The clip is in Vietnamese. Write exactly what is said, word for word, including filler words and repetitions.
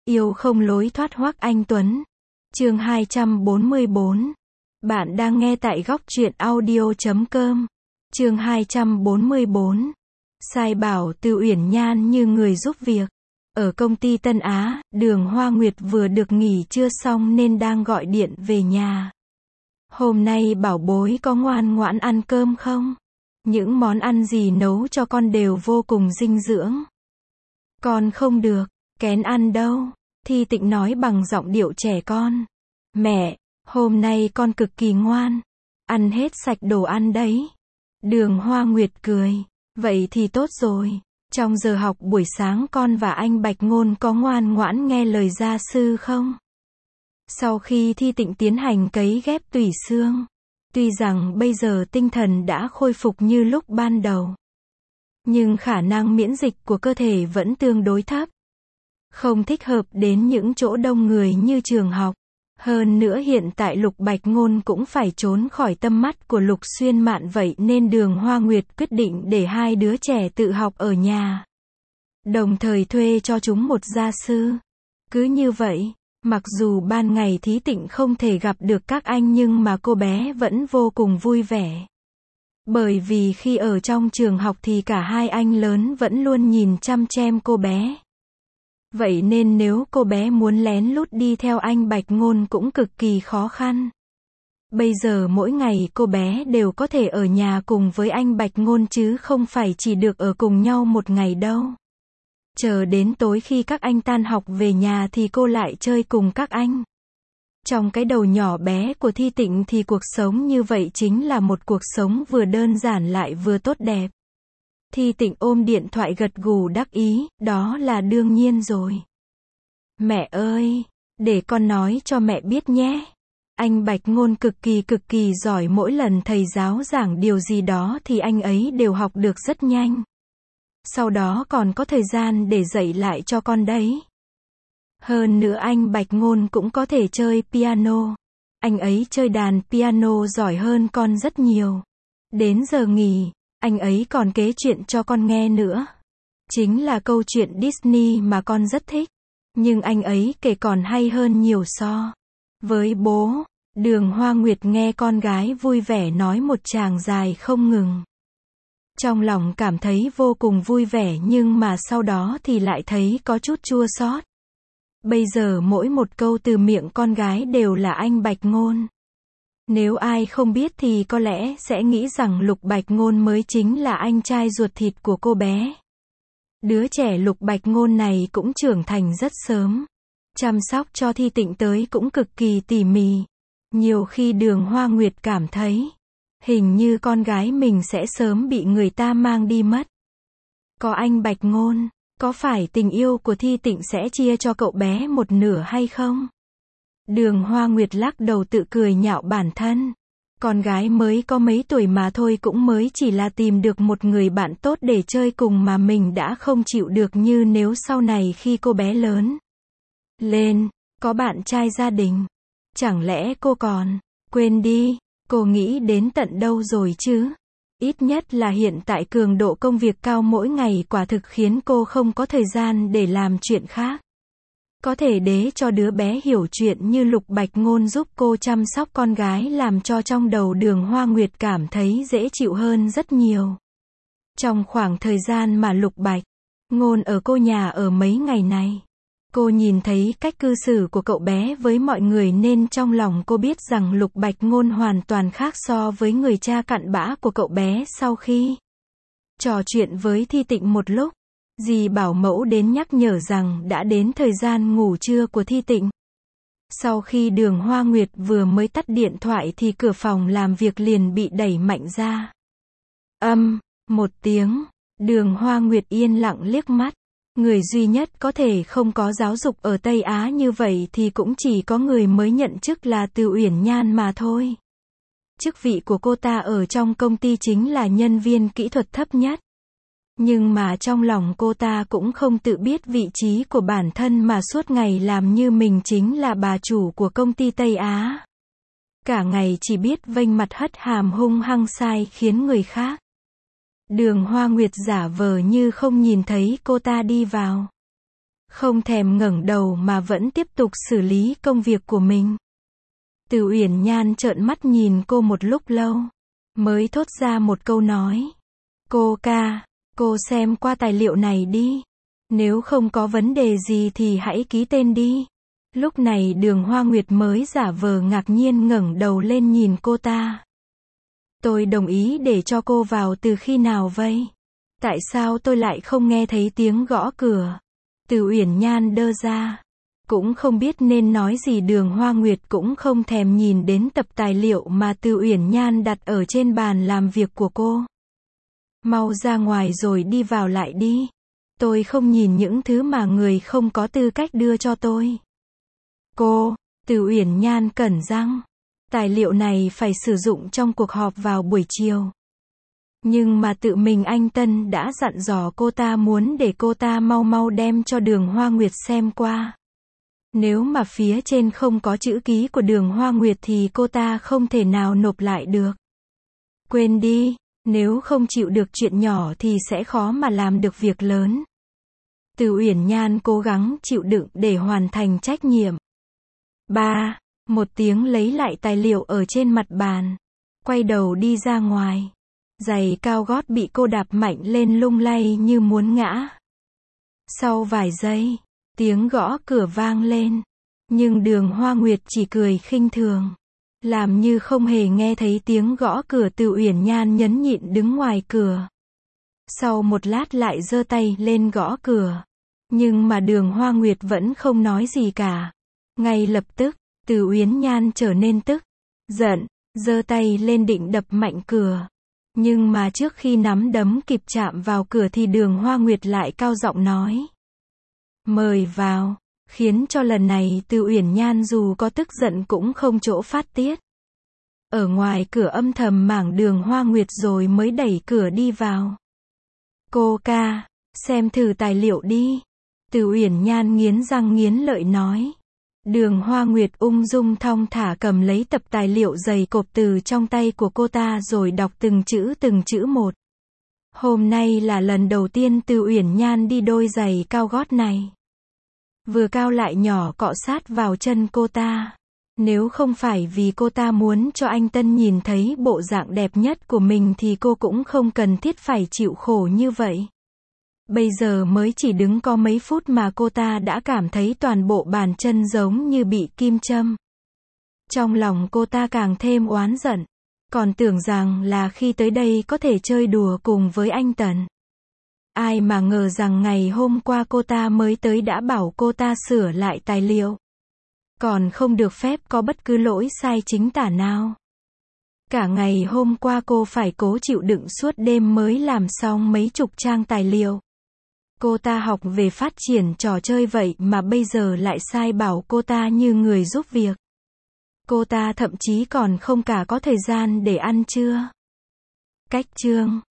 Yêu không lối thoát Hoắc Anh Tuấn. Chương hai trăm bốn mươi bốn. Bạn đang nghe tại góc truyện audio chấm com. Chương hai trăm bốn mươi bốn. Sai bảo Từ Uyển Nhan như người giúp việc. Ở công ty Tân Á, Đường Hoa Nguyệt vừa được nghỉ trưa xong nên đang gọi điện về nhà. Hôm nay bảo bối có ngoan ngoãn ăn cơm không? Những món ăn gì nấu cho con đều vô cùng dinh dưỡng. Con không được, kén ăn đâu. Thi Tịnh nói bằng giọng điệu trẻ con. Mẹ, hôm nay con cực kỳ ngoan. Ăn hết sạch đồ ăn đấy. Đường Hoa Nguyệt cười. Vậy thì tốt rồi. Trong giờ học buổi sáng con và anh Bạch Ngôn có ngoan ngoãn nghe lời gia sư không? Sau khi Thi Tịnh tiến hành cấy ghép tủy xương, tuy rằng bây giờ tinh thần đã khôi phục như lúc ban đầu, nhưng khả năng miễn dịch của cơ thể vẫn tương đối thấp. Không thích hợp đến những chỗ đông người như trường học. Hơn nữa hiện tại Lục Bạch Ngôn cũng phải trốn khỏi tầm mắt của Lục Xuyên Mạn, vậy nên Đường Hoa Nguyệt quyết định để hai đứa trẻ tự học ở nhà. Đồng thời thuê cho chúng một gia sư. Cứ như vậy, mặc dù ban ngày Thí Tịnh không thể gặp được các anh nhưng mà cô bé vẫn vô cùng vui vẻ. Bởi vì khi ở trong trường học thì cả hai anh lớn vẫn luôn nhìn chăm chăm cô bé. Vậy nên nếu cô bé muốn lén lút đi theo anh Bạch Ngôn cũng cực kỳ khó khăn. Bây giờ mỗi ngày cô bé đều có thể ở nhà cùng với anh Bạch Ngôn chứ không phải chỉ được ở cùng nhau một ngày đâu. Chờ đến tối khi các anh tan học về nhà thì cô lại chơi cùng các anh. Trong cái đầu nhỏ bé của Thi Tịnh thì cuộc sống như vậy chính là một cuộc sống vừa đơn giản lại vừa tốt đẹp. Thi Tịnh ôm điện thoại gật gù đắc ý, đó là đương nhiên rồi. Mẹ ơi, để con nói cho mẹ biết nhé. Anh Bạch Ngôn cực kỳ cực kỳ giỏi, mỗi lần thầy giáo giảng điều gì đó thì anh ấy đều học được rất nhanh. Sau đó còn có thời gian để dạy lại cho con đấy. Hơn nữa anh Bạch Ngôn cũng có thể chơi piano. Anh ấy chơi đàn piano giỏi hơn con rất nhiều. Đến giờ nghỉ, anh ấy còn kể chuyện cho con nghe nữa. Chính là câu chuyện Disney mà con rất thích. Nhưng anh ấy kể còn hay hơn nhiều so với bố. Đường Hoa Nguyệt nghe con gái vui vẻ nói một tràng dài không ngừng. Trong lòng cảm thấy vô cùng vui vẻ nhưng mà sau đó thì lại thấy có chút chua xót. Bây giờ mỗi một câu từ miệng con gái đều là anh Bạch Ngôn. Nếu ai không biết thì có lẽ sẽ nghĩ rằng Lục Bạch Ngôn mới chính là anh trai ruột thịt của cô bé. Đứa trẻ Lục Bạch Ngôn này cũng trưởng thành rất sớm. Chăm sóc cho Thi Tịnh tới cũng cực kỳ tỉ mỉ. Nhiều khi Đường Hoa Nguyệt cảm thấy, hình như con gái mình sẽ sớm bị người ta mang đi mất. Có anh Bạch Ngôn, có phải tình yêu của Thi Tịnh sẽ chia cho cậu bé một nửa hay không? Đường Hoa Nguyệt lắc đầu tự cười nhạo bản thân. Con gái mới có mấy tuổi mà thôi cũng mới chỉ là tìm được một người bạn tốt để chơi cùng mà mình đã không chịu được, như nếu sau này khi cô bé lớn lên, có bạn trai gia đình. Chẳng lẽ cô còn, quên đi, cô nghĩ đến tận đâu rồi chứ? Ít nhất là hiện tại cường độ công việc cao mỗi ngày quả thực khiến cô không có thời gian để làm chuyện khác. Có thể để cho đứa bé hiểu chuyện như Lục Bạch Ngôn giúp cô chăm sóc con gái làm cho trong đầu Đường Hoa Nguyệt cảm thấy dễ chịu hơn rất nhiều. Trong khoảng thời gian mà Lục Bạch Ngôn ở cô nhà ở mấy ngày này, cô nhìn thấy cách cư xử của cậu bé với mọi người nên trong lòng cô biết rằng Lục Bạch Ngôn hoàn toàn khác so với người cha cặn bã của cậu bé. Sau khi trò chuyện với Thi Tịnh một lúc, dì bảo mẫu đến nhắc nhở rằng đã đến thời gian ngủ trưa của Thi Tịnh. Sau khi Đường Hoa Nguyệt vừa mới tắt điện thoại thì cửa phòng làm việc liền bị đẩy mạnh ra. Âm, một tiếng, Đường Hoa Nguyệt yên lặng liếc mắt. Người duy nhất có thể không có giáo dục ở Tây Á như vậy thì cũng chỉ có người mới nhận chức là Từ Uyển Nhan mà thôi. Chức vị của cô ta ở trong công ty chính là nhân viên kỹ thuật thấp nhất. Nhưng mà trong lòng cô ta cũng không tự biết vị trí của bản thân mà suốt ngày làm như mình chính là bà chủ của công ty Tây Á. Cả ngày chỉ biết vênh mặt hất hàm hung hăng sai khiến người khác. Đường Hoa Nguyệt giả vờ như không nhìn thấy cô ta đi vào. không thèm ngẩng đầu mà vẫn tiếp tục xử lý công việc của mình. Từ Uyển Nhan trợn mắt nhìn cô một lúc lâu, mới thốt ra một câu nói. Cô ca, cô xem qua tài liệu này đi. Nếu không có vấn đề gì thì hãy ký tên đi. Lúc này Đường Hoa Nguyệt mới giả vờ ngạc nhiên ngẩng đầu lên nhìn cô ta. Tôi đồng ý để cho cô vào từ khi nào vậy? Tại sao tôi lại không nghe thấy tiếng gõ cửa? Từ Uyển Nhan đơ ra. Cũng không biết nên nói gì. Đường Hoa Nguyệt cũng không thèm nhìn đến tập tài liệu mà Từ Uyển Nhan đặt ở trên bàn làm việc của cô. Mau ra ngoài rồi đi vào lại đi. Tôi không nhìn những thứ mà người không có tư cách đưa cho tôi. Cô, Từ Uyển Nhan cẩn răng. Tài liệu này phải sử dụng trong cuộc họp vào buổi chiều. Nhưng mà tự mình anh Tân đã dặn dò cô ta muốn để cô ta mau mau đem cho Đường Hoa Nguyệt xem qua. Nếu mà phía trên không có chữ ký của Đường Hoa Nguyệt thì cô ta không thể nào nộp lại được. Quên đi, nếu không chịu được chuyện nhỏ thì sẽ khó mà làm được việc lớn. Từ Uyển Nhan cố gắng chịu đựng để hoàn thành trách nhiệm. Ba, một tiếng lấy lại tài liệu ở trên mặt bàn. Quay đầu đi ra ngoài. Giày cao gót bị cô đạp mạnh lên lung lay như muốn ngã. Sau vài giây, tiếng gõ cửa vang lên. Nhưng Đường Hoa Nguyệt chỉ cười khinh thường. Làm như không hề nghe thấy tiếng gõ cửa. Từ Uyển Nhan nhẫn nhịn đứng ngoài cửa. Sau một lát lại giơ tay lên gõ cửa. Nhưng mà Đường Hoa Nguyệt vẫn không nói gì cả. Ngay lập tức, Từ Uyển Nhan trở nên tức, giận, giơ tay lên định đập mạnh cửa. Nhưng mà trước khi nắm đấm kịp chạm vào cửa thì Đường Hoa Nguyệt lại cao giọng nói. Mời vào, khiến cho lần này Từ Uyển Nhan dù có tức giận cũng không chỗ phát tiết. Ở ngoài cửa âm thầm mảng Đường Hoa Nguyệt rồi mới đẩy cửa đi vào. Cô ca, xem thử tài liệu đi. Từ Uyển Nhan nghiến răng nghiến lợi nói. Đường Hoa Nguyệt ung dung thong thả cầm lấy tập tài liệu dày cộp từ trong tay của cô ta rồi đọc từng chữ từng chữ một. Hôm nay là lần đầu tiên Từ Uyển Nhan đi đôi giày cao gót này. Vừa cao lại nhỏ cọ sát vào chân cô ta. Nếu không phải vì cô ta muốn cho anh Tân nhìn thấy bộ dạng đẹp nhất của mình thì cô cũng không cần thiết phải chịu khổ như vậy. Bây giờ mới chỉ đứng có mấy phút mà cô ta đã cảm thấy toàn bộ bàn chân giống như bị kim châm. Trong lòng cô ta càng thêm oán giận. Còn tưởng rằng là khi tới đây có thể chơi đùa cùng với anh Tần. Ai mà ngờ rằng ngày hôm qua cô ta mới tới đã bảo cô ta sửa lại tài liệu. Còn không được phép có bất cứ lỗi sai chính tả nào. Cả ngày hôm qua cô phải cố chịu đựng suốt đêm mới làm xong mấy chục trang tài liệu. Cô ta học về phát triển trò chơi vậy mà bây giờ lại sai bảo cô ta như người giúp việc. Cô ta thậm chí còn không cả có thời gian để ăn trưa. Cách chương